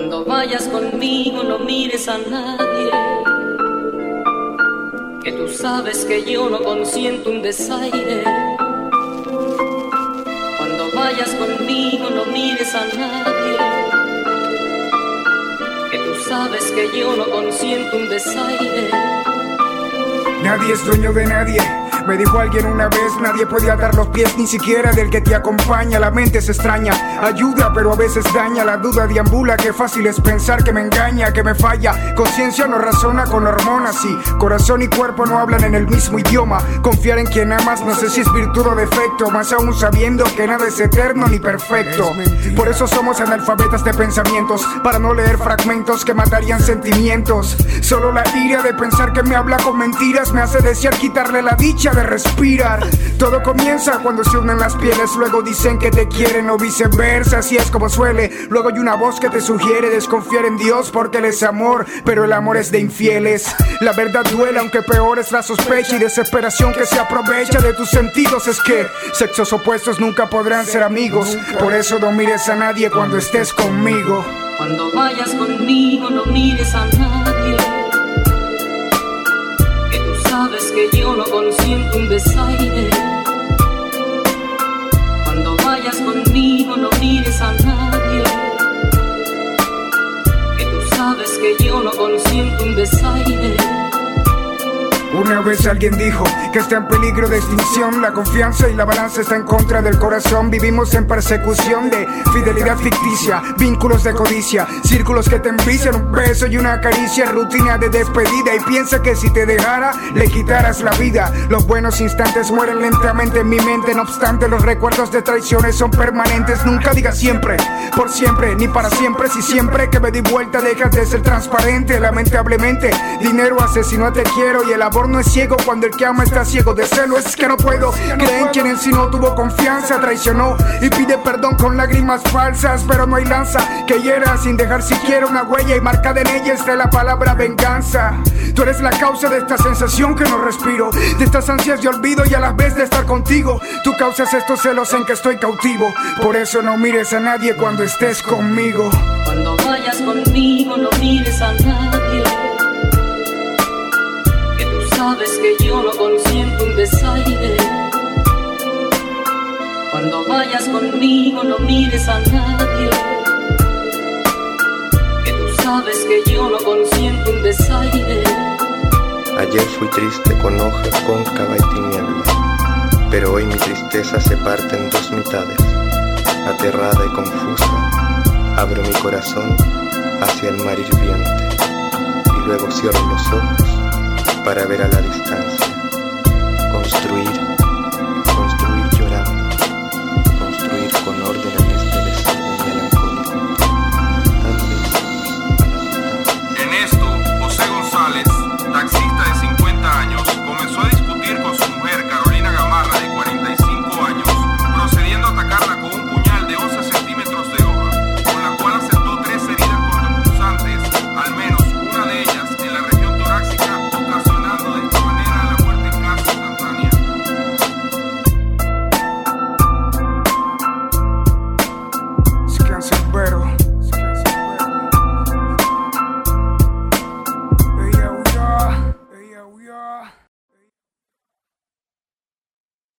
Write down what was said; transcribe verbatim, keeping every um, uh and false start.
Cuando vayas conmigo no mires a nadie, que tú sabes que yo no consiento un desaire. Cuando vayas conmigo no mires a nadie, que tú sabes que yo no consiento un desaire. Nadie es dueño de nadie. Me dijo alguien una vez, nadie puede atar los pies, ni siquiera del que te acompaña. La mente es extraña, ayuda pero a veces daña. La duda deambula, qué fácil es pensar que me engaña, que me falla. Conciencia no razona con hormonas y corazón y cuerpo no hablan en el mismo idioma. Confiar en quien amas no sé si es virtud o defecto, más aún sabiendo que nada es eterno ni perfecto. Por eso somos analfabetas de pensamientos, para no leer fragmentos que matarían sentimientos. Solo la ira de pensar que me habla con mentiras me hace desear quitarle la dicha de respirar. Todo comienza cuando se unen las pieles, luego dicen que te quieren o viceversa, así es como suele. Luego hay una voz que te sugiere desconfiar en Dios porque Él es amor, pero el amor es de infieles. La verdad duele aunque peor es la sospecha y desesperación que se aprovecha de tus sentidos. Es que sexos opuestos nunca podrán ser amigos, por eso no mires a nadie cuando estés conmigo. Cuando vayas conmigo no mires a nadie, sabes que yo no consiento un desaire. Cuando vayas conmigo no mires a nadie, que tú sabes que yo no consiento un desaire. Una vez alguien dijo que está en peligro de extinción la confianza y la balanza está en contra del corazón. Vivimos en persecución de fidelidad ficticia, vínculos de codicia, círculos que te envician, un beso y una caricia, rutina de despedida. Y piensa que si te dejara, le quitaras la vida. Los buenos instantes mueren lentamente en mi mente, no obstante los recuerdos de traiciones son permanentes. Nunca digas siempre, por siempre, ni para siempre. Si siempre que me di vuelta dejas de ser transparente. Lamentablemente, dinero asesinó a te quiero y el amor no es ciego cuando el que ama está ciego de celo. Es que no puedo creer en quien en sí no tuvo confianza, traicionó y pide perdón con lágrimas falsas, pero no hay lanza que hiera sin dejar siquiera una huella y marcada en ella está la palabra venganza. Tú eres la causa de esta sensación que no respiro, de estas ansias de olvido y a la vez de estar contigo. Tú causas estos celos en que estoy cautivo, por eso no mires a nadie cuando estés conmigo. Cuando vayas conmigo no mires a nadie, sabes que yo no consiento un desaire. Cuando vayas conmigo no mires a nadie, que tú sabes que yo no consiento un desaire. Ayer fui triste con hoja cóncava y tiniebla, pero hoy mi tristeza se parte en dos mitades. Aterrada y confusa, abro mi corazón hacia el mar hirviente y luego cierro los ojos para ver a la distancia, construir